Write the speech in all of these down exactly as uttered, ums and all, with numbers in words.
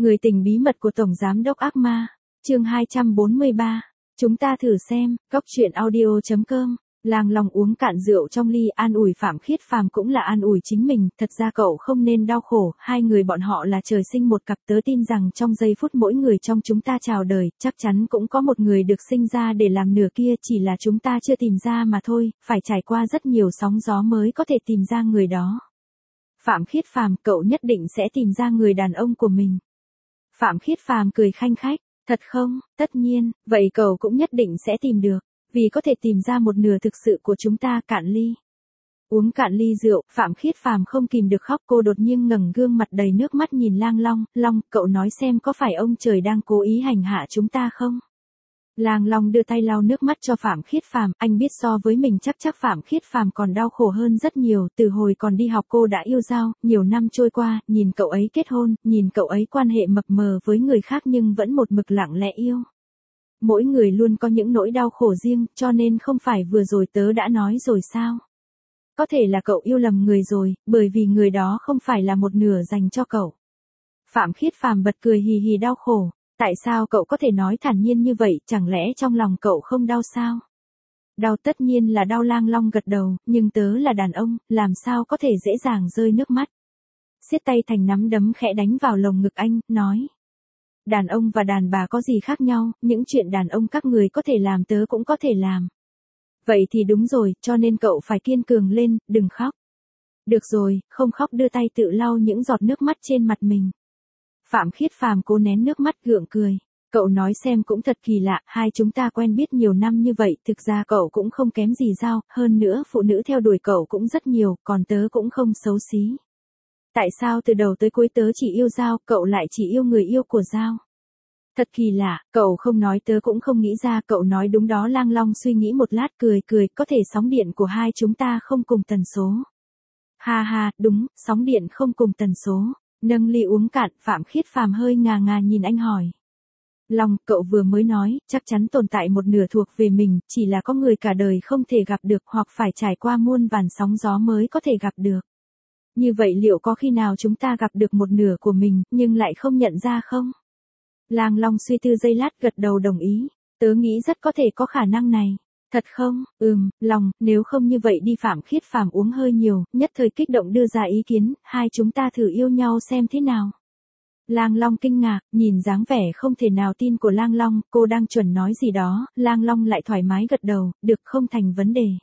Người tình bí mật của Tổng Giám đốc Ác Ma, chương hai trăm bốn mươi ba. Chúng ta thử xem, góc truyện audio chấm com. Lang Long uống cạn rượu trong ly, an ủi Phạm Khiết Phàm cũng là an ủi chính mình, thật ra cậu không nên đau khổ, hai người bọn họ là trời sinh một cặp, tớ tin rằng trong giây phút mỗi người trong chúng ta chào đời, chắc chắn cũng có một người được sinh ra để làm nửa kia, chỉ là chúng ta chưa tìm ra mà thôi, phải trải qua rất nhiều sóng gió mới có thể tìm ra người đó. Phạm Khiết Phàm, cậu nhất định sẽ tìm ra người đàn ông của mình. Phạm Khiết Phàm cười khanh khách, thật không, tất nhiên, vậy cậu cũng nhất định sẽ tìm được, vì có thể tìm ra một nửa thực sự của chúng ta. Cạn ly. Uống cạn ly rượu, Phạm Khiết Phàm không kìm được khóc, cô đột nhiên ngẩng gương mặt đầy nước mắt nhìn Lang Long, Long, cậu nói xem có phải ông trời đang cố ý hành hạ chúng ta không? Lang Long đưa tay lau nước mắt cho Phạm Khiết Phàm, anh biết so với mình chắc chắc Phạm Khiết Phàm còn đau khổ hơn rất nhiều, từ hồi còn đi học cô đã yêu Giao, nhiều năm trôi qua, nhìn cậu ấy kết hôn, nhìn cậu ấy quan hệ mập mờ với người khác nhưng vẫn một mực lặng lẽ yêu. Mỗi người luôn có những nỗi đau khổ riêng, cho nên không phải vừa rồi tớ đã nói rồi sao? Có thể là cậu yêu lầm người rồi, bởi vì người đó không phải là một nửa dành cho cậu. Phạm Khiết Phàm bật cười hì hì đau khổ. Tại sao cậu có thể nói thản nhiên như vậy, chẳng lẽ trong lòng cậu không đau sao? Đau, tất nhiên là đau. Lang Long gật đầu, nhưng tớ là đàn ông, làm sao có thể dễ dàng rơi nước mắt. Siết tay thành nắm đấm khẽ đánh vào lồng ngực anh, nói. Đàn ông và đàn bà có gì khác nhau, những chuyện đàn ông các người có thể làm tớ cũng có thể làm. Vậy thì đúng rồi, cho nên cậu phải kiên cường lên, đừng khóc. Được rồi, không khóc, đưa tay tự lau những giọt nước mắt trên mặt mình. Phạm Khiết Phàm cố nén nước mắt gượng cười. Cậu nói xem cũng thật kỳ lạ, hai chúng ta quen biết nhiều năm như vậy, thực ra cậu cũng không kém gì Giao, hơn nữa phụ nữ theo đuổi cậu cũng rất nhiều, còn tớ cũng không xấu xí. Tại sao từ đầu tới cuối tớ chỉ yêu Giao, cậu lại chỉ yêu người yêu của Giao? Thật kỳ lạ, cậu không nói tớ cũng không nghĩ ra, cậu nói đúng đó. Lang Long suy nghĩ một lát cười cười, có thể sóng điện của hai chúng ta không cùng tần số. Ha ha, đúng, sóng điện không cùng tần số. Nâng ly uống cạn, Phạm Khiết Phàm hơi ngà ngà nhìn anh hỏi. Long, cậu vừa mới nói, chắc chắn tồn tại một nửa thuộc về mình, chỉ là có người cả đời không thể gặp được hoặc phải trải qua muôn vàn sóng gió mới có thể gặp được. Như vậy liệu có khi nào chúng ta gặp được một nửa của mình, nhưng lại không nhận ra không? Lang Long suy tư giây lát gật đầu đồng ý, tớ nghĩ rất có thể có khả năng này. Thật không? Ừm, Long, nếu không như vậy đi. Phạm Khiết Phàm uống hơi nhiều, nhất thời kích động đưa ra ý kiến, hai chúng ta thử yêu nhau xem thế nào. Lang Long kinh ngạc, nhìn dáng vẻ không thể nào tin của Lang Long, cô đang chuẩn nói gì đó, Lang Long lại thoải mái gật đầu, được, không thành vấn đề.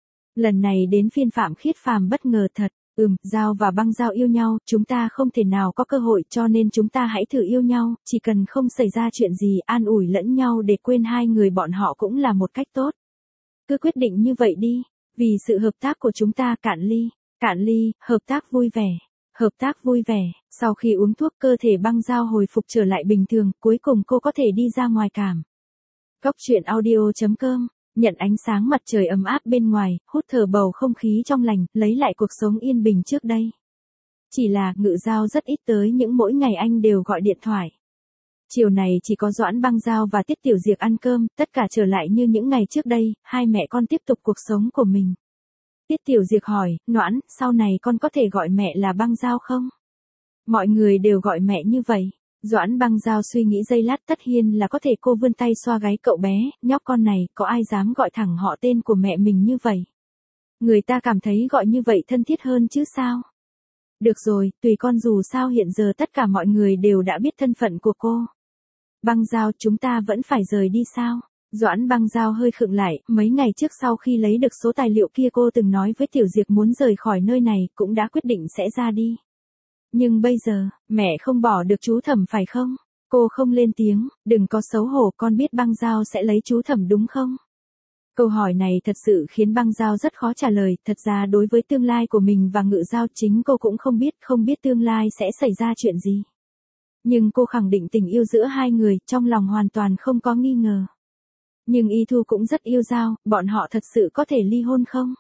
Lần này đến phiên Phạm Khiết Phàm bất ngờ thật, ừm, Giao và Băng Giao yêu nhau, chúng ta không thể nào có cơ hội, cho nên chúng ta hãy thử yêu nhau, chỉ cần không xảy ra chuyện gì, an ủi lẫn nhau để quên hai người bọn họ cũng là một cách tốt. Cứ quyết định như vậy đi, vì sự hợp tác của chúng ta. Cạn ly, cạn ly, hợp tác vui vẻ, hợp tác vui vẻ. Sau khi uống thuốc cơ thể Băng Giao hồi phục trở lại bình thường, cuối cùng cô có thể đi ra ngoài cảm. Góc truyện audio chấm com, nhận ánh sáng mặt trời ấm áp bên ngoài, hút thở bầu không khí trong lành, lấy lại cuộc sống yên bình trước đây. Chỉ là, Ngự Giao rất ít tới, những mỗi ngày anh đều gọi điện thoại. Chiều này chỉ có Doãn Băng Giao và Tiết Tiểu Diệc ăn cơm, tất cả trở lại như những ngày trước đây, hai mẹ con tiếp tục cuộc sống của mình. Tiết Tiểu Diệc hỏi, Noãn, sau này con có thể gọi mẹ là Băng Giao không? Mọi người đều gọi mẹ như vậy. Doãn Băng Giao suy nghĩ giây lát, tất nhiên là có thể. Cô vươn tay xoa gáy cậu bé, nhóc con này, có ai dám gọi thẳng họ tên của mẹ mình như vậy? Người ta cảm thấy gọi như vậy thân thiết hơn chứ sao? Được rồi, tùy con, dù sao hiện giờ tất cả mọi người đều đã biết thân phận của cô. Băng Giao, chúng ta vẫn phải rời đi sao? Doãn Băng Giao hơi khựng lại, mấy ngày trước sau khi lấy được số tài liệu kia cô từng nói với Tiểu Diệc muốn rời khỏi nơi này, cũng đã quyết định sẽ ra đi. Nhưng bây giờ, mẹ không bỏ được chú Thẩm phải không? Cô không lên tiếng, đừng có xấu hổ, con biết Băng Giao sẽ lấy chú Thẩm đúng không? Câu hỏi này thật sự khiến Băng Giao rất khó trả lời, thật ra đối với tương lai của mình và Ngự Giao chính cô cũng không biết, không biết tương lai sẽ xảy ra chuyện gì. Nhưng cô khẳng định tình yêu giữa hai người, trong lòng hoàn toàn không có nghi ngờ. Nhưng Y Thu cũng rất yêu Giao, bọn họ thật sự có thể ly hôn không?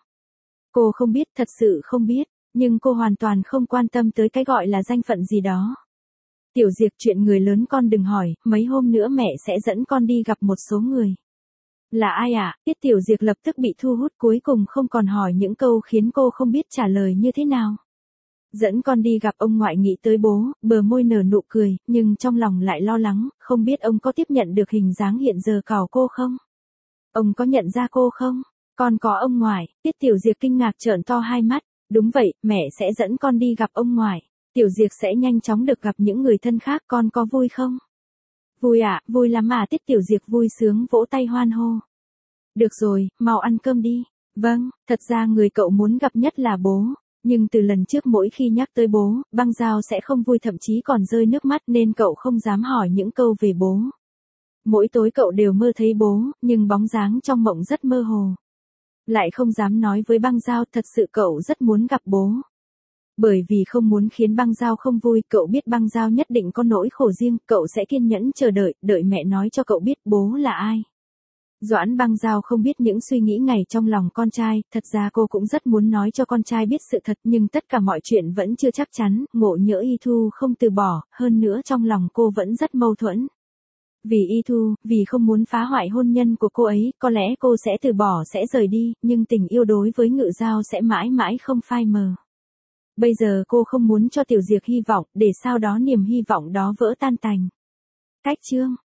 Cô không biết, thật sự không biết, nhưng cô hoàn toàn không quan tâm tới cái gọi là danh phận gì đó. Tiểu Diệc, chuyện người lớn con đừng hỏi, mấy hôm nữa mẹ sẽ dẫn con đi gặp một số người. Là ai ạ? À? Tiết Tiểu Diệc lập tức bị thu hút, cuối cùng không còn hỏi những câu khiến cô không biết trả lời như thế nào. Dẫn con đi gặp ông ngoại nghĩ tới bố, bờ môi nở nụ cười, nhưng trong lòng lại lo lắng, không biết ông có tiếp nhận được hình dáng hiện giờ cào cô không? Ông có nhận ra cô không? Con có ông ngoại, Tiết Tiểu Diệp kinh ngạc trợn to hai mắt, đúng vậy, mẹ sẽ dẫn con đi gặp ông ngoại. Tiểu Diệp sẽ nhanh chóng được gặp những người thân khác, con có vui không? Vui ạ, à, vui lắm à, Tiết Tiểu Diệp vui sướng vỗ tay hoan hô. Được rồi, mau ăn cơm đi. Vâng, thật ra người cậu muốn gặp nhất là bố. Nhưng từ lần trước mỗi khi nhắc tới bố, Băng Giao sẽ không vui thậm chí còn rơi nước mắt nên cậu không dám hỏi những câu về bố. Mỗi tối cậu đều mơ thấy bố, nhưng bóng dáng trong mộng rất mơ hồ. Lại không dám nói với Băng Giao, thật sự cậu rất muốn gặp bố. Bởi vì không muốn khiến Băng Giao không vui, cậu biết Băng Giao nhất định có nỗi khổ riêng, cậu sẽ kiên nhẫn chờ đợi, đợi mẹ nói cho cậu biết bố là ai. Doãn Băng Giao không biết những suy nghĩ ngày trong lòng con trai, thật ra cô cũng rất muốn nói cho con trai biết sự thật nhưng tất cả mọi chuyện vẫn chưa chắc chắn, ngộ nhỡ Y Thu không từ bỏ, hơn nữa trong lòng cô vẫn rất mâu thuẫn. Vì Y Thu, vì không muốn phá hoại hôn nhân của cô ấy, có lẽ cô sẽ từ bỏ sẽ rời đi, nhưng tình yêu đối với Ngự Giao sẽ mãi mãi không phai mờ. Bây giờ cô không muốn cho Tiểu Diệp hy vọng, để sau đó niềm hy vọng đó vỡ tan tành. Cách chương